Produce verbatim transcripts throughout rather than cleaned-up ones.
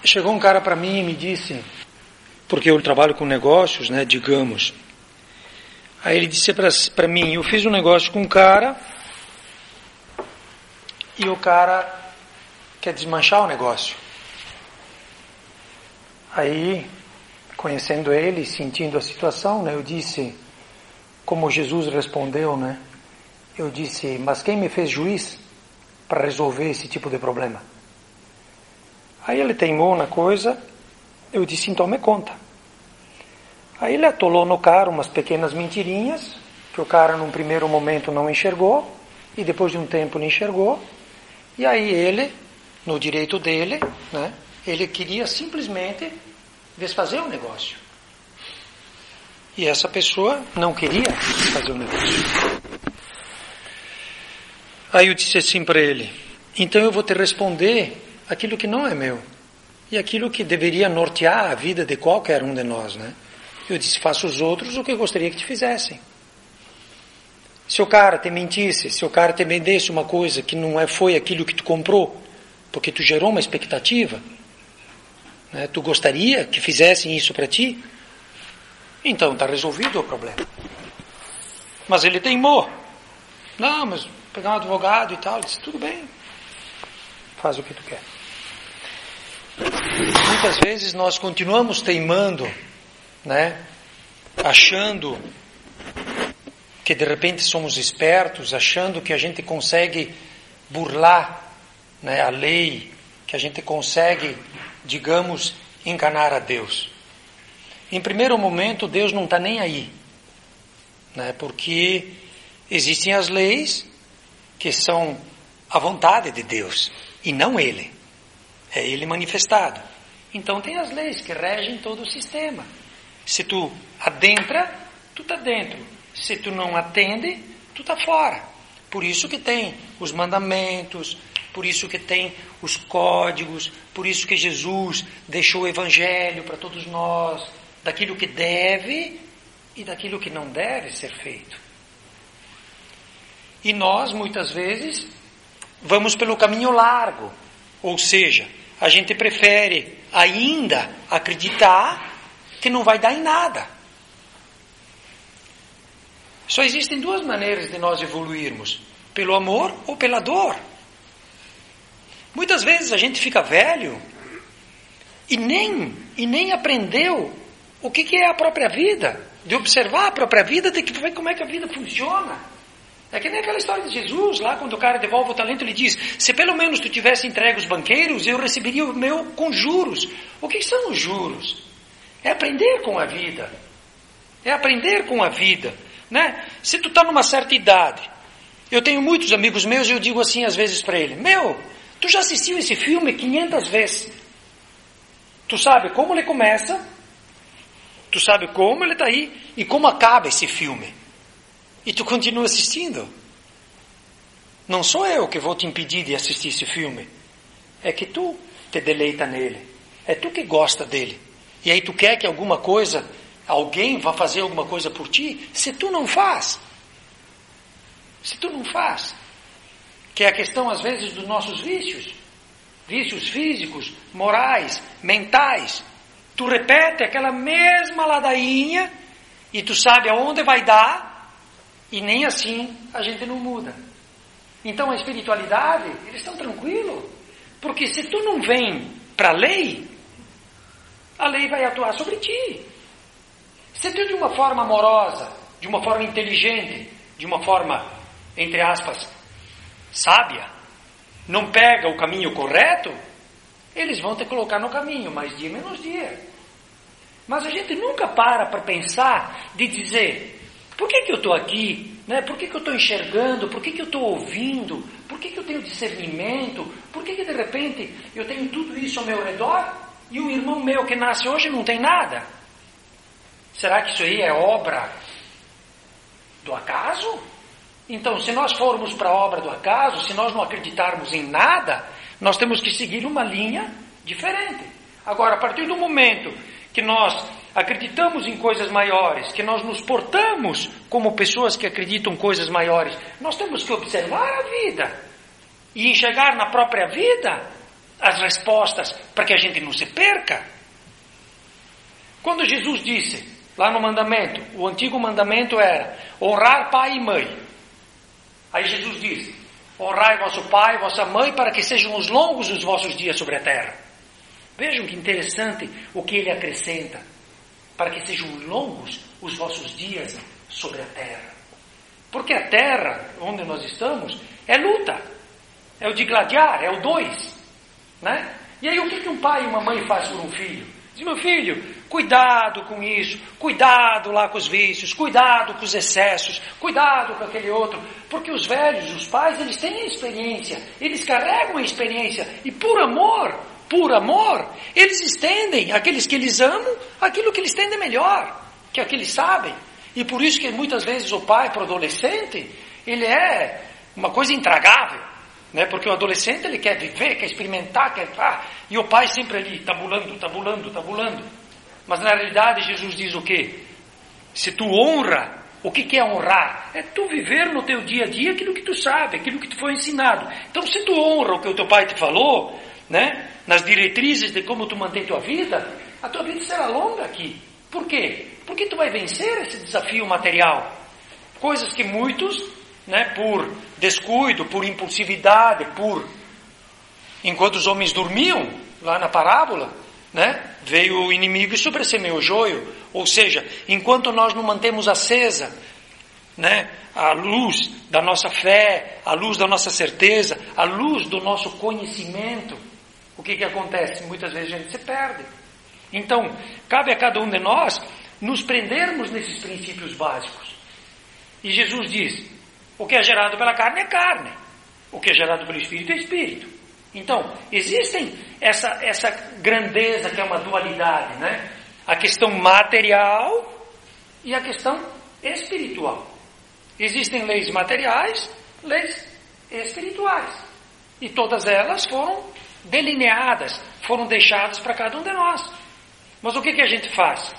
chegou um cara para mim e me disse, porque eu trabalho com negócios, né, digamos. Aí ele disse para mim, eu fiz um negócio com um cara e o cara quer desmanchar o negócio. Aí, conhecendo ele, sentindo a situação, né, eu disse, como Jesus respondeu, né, eu disse, mas quem me fez juiz para resolver esse tipo de problema? Aí ele teimou na coisa, eu disse, então me conta. Aí ele atolou no cara umas pequenas mentirinhas, que o cara num primeiro momento não enxergou, e depois de um tempo não enxergou, e aí ele, no direito dele, né, ele queria simplesmente desfazer o negócio. E essa pessoa não queria desfazer o negócio. Aí eu disse assim para ele, então eu vou te responder aquilo que não é meu, e aquilo que deveria nortear a vida de qualquer um de nós, né? Eu disse, faça os outros o que eu gostaria que te fizessem. Se o cara te mentisse, se o cara te vendesse uma coisa que não é, foi aquilo que tu comprou, porque tu gerou uma expectativa, né? Tu gostaria que fizessem isso para ti, então está resolvido o problema. Mas ele teimou. Não, mas pegar um advogado e tal, ele disse, tudo bem, faz o que tu quer. Muitas vezes nós continuamos teimando, né, achando que de repente somos espertos, achando que a gente consegue burlar, né, a lei, que a gente consegue, digamos, enganar a Deus. Em primeiro momento, Deus não está nem aí, né, porque existem as leis que são a vontade de Deus e não Ele. É Ele manifestado. Então tem as leis que regem todo o sistema. Se tu adentra, tu está dentro. Se tu não atende, tu está fora. Por isso que tem os mandamentos, por isso que tem os códigos, por isso que Jesus deixou o Evangelho para todos nós, daquilo que deve e daquilo que não deve ser feito. E nós, muitas vezes, vamos pelo caminho largo, ou seja, a gente prefere ainda acreditar que não vai dar em nada. Só existem duas maneiras de nós evoluirmos, pelo amor ou pela dor. Muitas vezes a gente fica velho e nem, e nem aprendeu o que, que é a própria vida, de observar a própria vida, de que ver como é que a vida funciona. É que nem aquela história de Jesus, lá quando o cara devolve o talento, ele diz, se pelo menos tu tivesse entregue os banqueiros, eu receberia o meu com juros. O que são os juros? É aprender com a vida. É aprender com a vida, né? Se tu está numa certa idade, eu tenho muitos amigos meus e eu digo assim às vezes para ele, meu, tu já assistiu esse filme quinhentas vezes. Tu sabe como ele começa, tu sabe como ele está aí e como acaba esse filme. E tu continua assistindo. Não sou eu que vou te impedir de assistir esse filme. É que tu te deleita nele. É tu que gosta dele. E aí tu quer que alguma coisa, alguém vá fazer alguma coisa por ti, se tu não faz. Se tu não faz. Que é a questão, às vezes, dos nossos vícios. Vícios físicos, morais, mentais. Tu repete aquela mesma ladainha e tu sabe aonde vai dar. E nem assim a gente não muda. Então a espiritualidade, eles estão tranquilos. Porque se tu não vem para a lei, a lei vai atuar sobre ti. Se tu de uma forma amorosa, de uma forma inteligente, de uma forma, entre aspas, sábia, não pega o caminho correto, eles vão te colocar no caminho, mais dia menos dia. Mas a gente nunca para para pensar de dizer... Por que que eu estou aqui? Né? Por que que eu estou enxergando? Por que que eu estou ouvindo? Por que que eu tenho discernimento? Por que que de repente eu tenho tudo isso ao meu redor e um irmão meu que nasce hoje não tem nada? Será que isso aí é obra do acaso? Então, se nós formos para a obra do acaso, se nós não acreditarmos em nada, nós temos que seguir uma linha diferente. Agora, a partir do momento que nós acreditamos em coisas maiores, que nós nos portamos como pessoas que acreditam em coisas maiores, nós temos que observar a vida e enxergar na própria vida as respostas para que a gente não se perca. Quando Jesus disse, lá no mandamento, o antigo mandamento era honrar pai e mãe. Aí Jesus disse, honrai vosso pai e vossa mãe para que sejam os longos os vossos dias sobre a terra. Vejam que interessante o que ele acrescenta. Para que sejam longos os vossos dias sobre a terra. Porque a terra, onde nós estamos, é luta. É o de gladiar, é o dois. Né? E aí o que, que um pai e uma mãe faz por um filho? Diz, meu filho, cuidado com isso, cuidado lá com os vícios, cuidado com os excessos, cuidado com aquele outro. Porque os velhos, os pais, eles têm a experiência, eles carregam a experiência. E por amor, por amor, eles estendem àqueles que eles amam aquilo que eles têm de melhor, que é o que eles sabem. E por isso que muitas vezes o pai para o adolescente, ele é uma coisa intragável. Né? Porque o adolescente ele quer viver, quer experimentar, quer... Ah, e o pai sempre ali, tabulando, tabulando, tabulando. Mas na realidade Jesus diz o quê? Se tu honra, o que, que é honrar? É tu viver no teu dia a dia aquilo que tu sabe, aquilo que tu foi ensinado. Então se tu honra o que o teu pai te falou, né? Nas diretrizes de como tu mantém tua vida, a tua vida será longa aqui. Por quê? Porque tu vai vencer esse desafio material. Coisas que muitos, né, por descuido, por impulsividade, por... Enquanto os homens dormiam, lá na parábola, né, veio o inimigo e sobressemeou o joio. Ou seja, enquanto nós não mantemos acesa, né, a luz da nossa fé, a luz da nossa certeza, a luz do nosso conhecimento, o que que acontece? Muitas vezes a gente se perde. Então, cabe a cada um de nós nos prendermos nesses princípios básicos. E Jesus diz, o que é gerado pela carne é carne, o que é gerado pelo Espírito é Espírito. Então, existem essa, essa grandeza que é uma dualidade, né? A questão material e a questão espiritual. Existem leis materiais, leis espirituais. E todas elas foram delineadas, foram deixadas para cada um de nós. Mas o que, que a gente faz?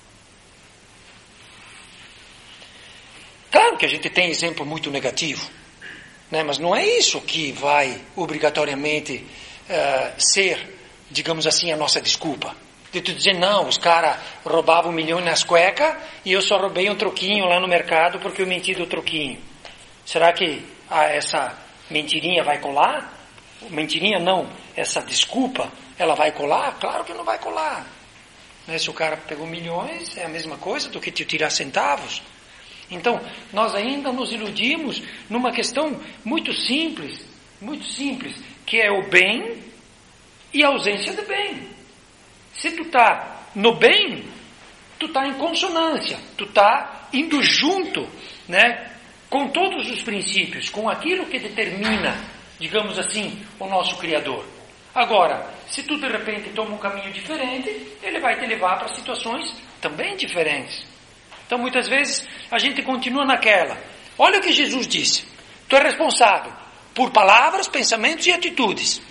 Claro que a gente tem exemplo muito negativo, né? Mas não é isso que vai obrigatoriamente uh, ser, digamos assim, a nossa desculpa. De tu dizer, não, os caras roubavam um milhão nas cuecas e eu só roubei um troquinho lá no mercado porque eu menti do troquinho. Será que ah, essa mentirinha vai colar? Mentirinha não, essa desculpa, ela vai colar? Claro que não vai colar. Né? Se o cara pegou milhões, é a mesma coisa do que te tirar centavos. Então, nós ainda nos iludimos numa questão muito simples, muito simples, que é o bem e a ausência de bem. Se tu está no bem, tu está em consonância, tu está indo junto, né, com todos os princípios, com aquilo que determina, digamos assim, o nosso Criador. Agora, se tu de repente toma um caminho diferente, ele vai te levar para situações também diferentes. Então, muitas vezes, a gente continua naquela. Olha o que Jesus disse. Tu é responsável por palavras, pensamentos e atitudes.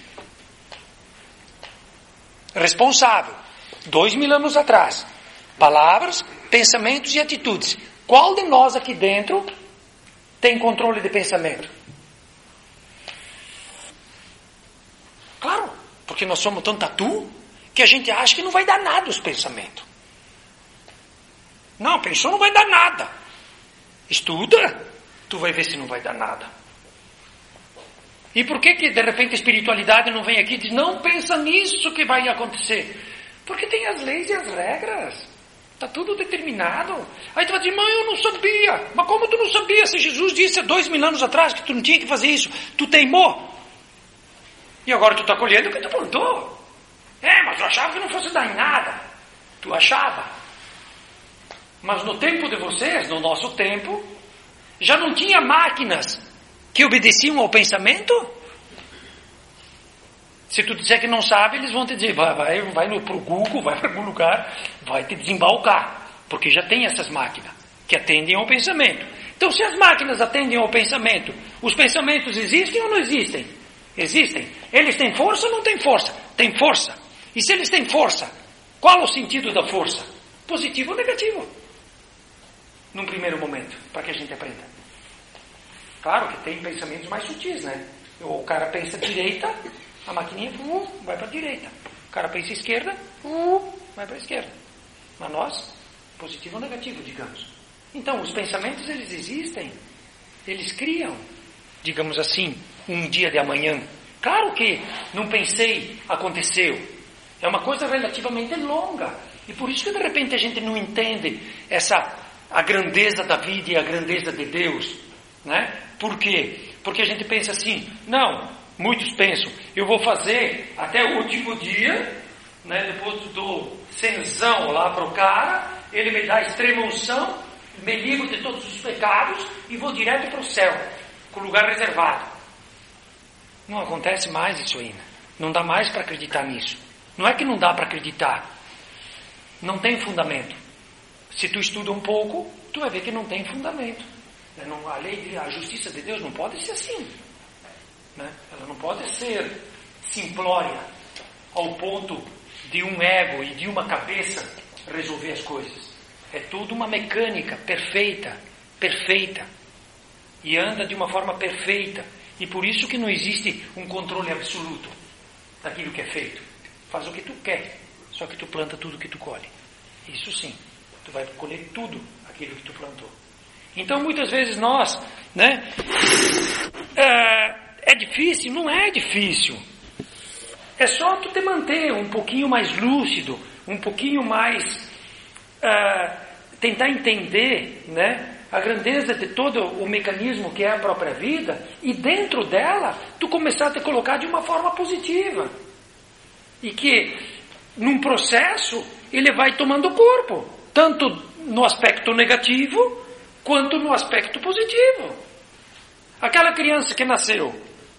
Responsável. Dois mil anos atrás. Palavras, pensamentos e atitudes. Qual de nós aqui dentro tem controle de pensamento? Claro, porque nós somos tão tatu que a gente acha que não vai dar nada os pensamentos. Não, pensou, não vai dar nada. Estuda, tu vai ver se não vai dar nada. E por que que de repente a espiritualidade não vem aqui e diz, não pensa nisso que vai acontecer? Porque tem as leis e as regras. Está tudo determinado. Aí tu vai dizer, mãe, eu não sabia. Mas como tu não sabia se Jesus disse há dois mil anos atrás que tu não tinha que fazer isso? Tu teimou. E agora tu está colhendo o que tu plantou. É, mas eu achava que não fosse dar em nada. Tu achava. Mas no tempo de vocês, no nosso tempo, já não tinha máquinas que obedeciam ao pensamento? Se tu disser que não sabe, eles vão te dizer, vai, vai, vai no, pro Google, vai para algum lugar, vai te desembalcar. Porque já tem essas máquinas que atendem ao pensamento. Então, se as máquinas atendem ao pensamento, os pensamentos existem ou não existem? Existem. Eles têm força ou não têm força? Tem força. E se eles têm força, qual o sentido da força? Positivo ou negativo? Num primeiro momento, para que a gente aprenda. Claro que tem pensamentos mais sutis, né? O cara pensa direita, A maquininha uh, vai para a direita. O cara pensa esquerda, uh, vai para a esquerda. Mas nós, positivo ou negativo, digamos. Então, os pensamentos, eles existem. Eles criam, digamos assim, um dia de amanhã. Claro que não pensei, aconteceu. É uma coisa relativamente longa. E por isso que de repente a gente não entende essa, a grandeza da vida e a grandeza de Deus. Né? Por quê? Porque a gente pensa assim, não, muitos pensam, eu vou fazer até o último dia, né, depois do cenzão lá para o cara, ele me dá extrema unção, me livro de todos os pecados e vou direto para o céu, com o lugar reservado. Não acontece mais isso aí. Né? Não dá mais para acreditar nisso. Não é que não dá para acreditar. Não tem fundamento. Se tu estuda um pouco, tu vai ver que não tem fundamento. A lei, a justiça de Deus não pode ser assim. Né? Ela não pode ser simplória ao ponto de um ego e de uma cabeça resolver as coisas. É tudo uma mecânica perfeita, perfeita. E anda de uma forma perfeita. E por isso que não existe um controle absoluto daquilo que é feito. Faz o que tu quer, só que tu planta tudo que tu colhe. Isso sim, tu vai colher tudo aquilo que tu plantou. Então muitas vezes nós, né, é, é difícil? Não é difícil. É só tu te manter um pouquinho mais lúcido, um pouquinho mais, é, tentar entender, né, a grandeza de todo o mecanismo que é a própria vida, e dentro dela, tu começar a te colocar de uma forma positiva. E que, num processo, ele vai tomando corpo, tanto no aspecto negativo, quanto no aspecto positivo. Aquela criança que nasceu,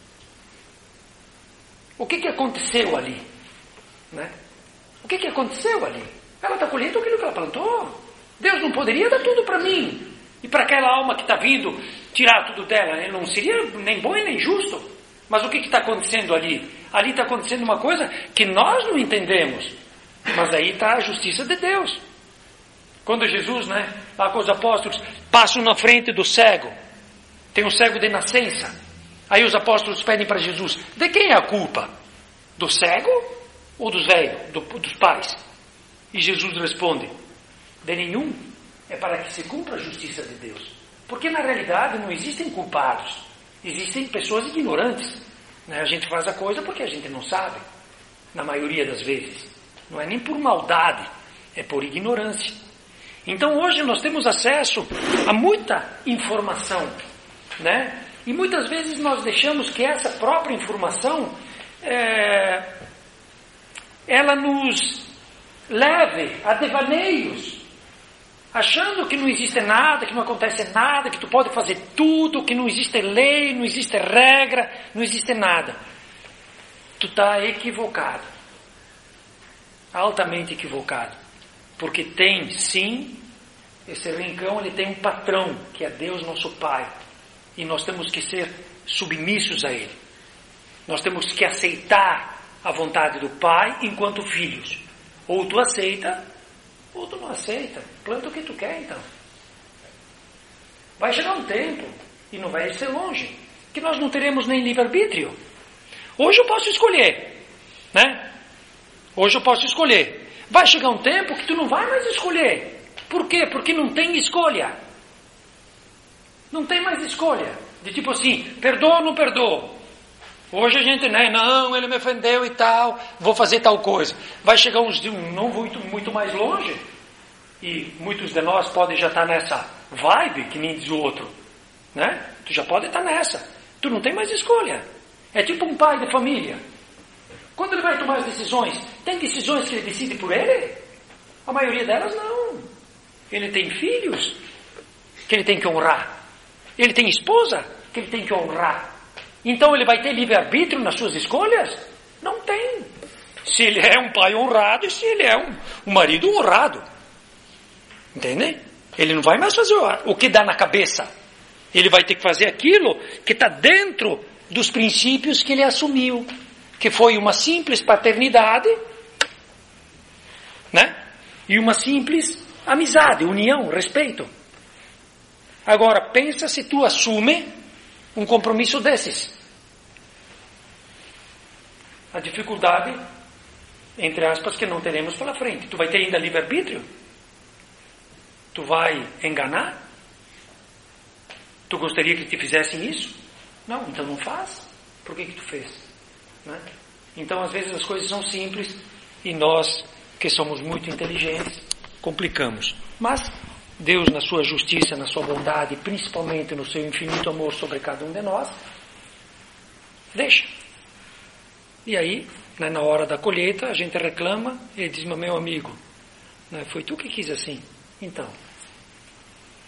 o que, que aconteceu ali? Né? O que, que aconteceu ali? Ela está colhendo aquilo que ela plantou. Deus não poderia dar tudo para mim. E para aquela alma que está vindo tirar tudo dela, ele não seria nem bom e nem justo. Mas o que está acontecendo ali? Ali está acontecendo uma coisa que nós não entendemos. Mas aí está a justiça de Deus. Quando Jesus, né, lá com os apóstolos, passam na frente do cego. Tem um cego de nascença. Aí os apóstolos pedem para Jesus, de quem é a culpa? Do cego ou dos velhos, do, dos pais? E Jesus responde, de nenhum. É para que se cumpra a justiça de Deus. Porque na realidade não existem culpados. Existem pessoas ignorantes. Né? A gente faz a coisa porque a gente não sabe. Na maioria das vezes. Não é nem por maldade. É por ignorância. Então hoje nós temos acesso a muita informação. Né? E muitas vezes nós deixamos que essa própria informação é, ela nos leve a devaneios. Achando que não existe nada, que não acontece nada, que tu pode fazer tudo, que não existe lei, não existe regra, não existe nada. Tu está equivocado. Altamente equivocado. Porque tem, sim, esse rincão, ele tem um patrão, que é Deus nosso Pai. E nós temos que ser submissos a Ele. Nós temos que aceitar a vontade do Pai enquanto filhos. Ou tu aceita, ou tu não aceita. Planta o que tu quer, então. Vai chegar um tempo, e não vai ser longe, que nós não teremos nem livre-arbítrio. Hoje eu posso escolher, né? Hoje eu posso escolher. Vai chegar um tempo que tu não vai mais escolher. Por quê? Porque não tem escolha. Não tem mais escolha. De tipo assim, perdoa ou não perdoa? Hoje a gente, né, não, ele me ofendeu e tal, vou fazer tal coisa. Vai chegar uns dias, não muito, muito mais longe, e muitos de nós podem já estar nessa vibe, que nem diz o outro, né? Tu já pode estar nessa. Tu não tem mais escolha. É tipo um pai de família. Quando ele vai tomar as decisões, tem decisões que ele decide por ele? A maioria delas não. Ele tem filhos que ele tem que honrar. Ele tem esposa que ele tem que honrar. Então ele vai ter livre-arbítrio nas suas escolhas? Não tem. Se ele é um pai honrado e se ele é um, um marido honrado. Entende? Ele não vai mais fazer o, o que dá na cabeça. Ele vai ter que fazer aquilo que está dentro dos princípios que ele assumiu. Que foi uma simples paternidade, né? E uma simples amizade, união, respeito. Agora, pensa se tu assume um compromisso desses. A dificuldade, entre aspas, que não teremos pela frente. Tu vai ter ainda livre-arbítrio? Tu vai enganar? Tu gostaria que te fizessem isso? Não, então não faz. Por que que tu fez? Né? Então, às vezes, as coisas são simples e nós, que somos muito inteligentes, complicamos. Mas Deus, na sua justiça, na sua bondade, principalmente no seu infinito amor sobre cada um de nós, deixa. E aí, né, na hora da colheita, a gente reclama e diz, mas meu amigo, né, foi tu que quis assim. Então,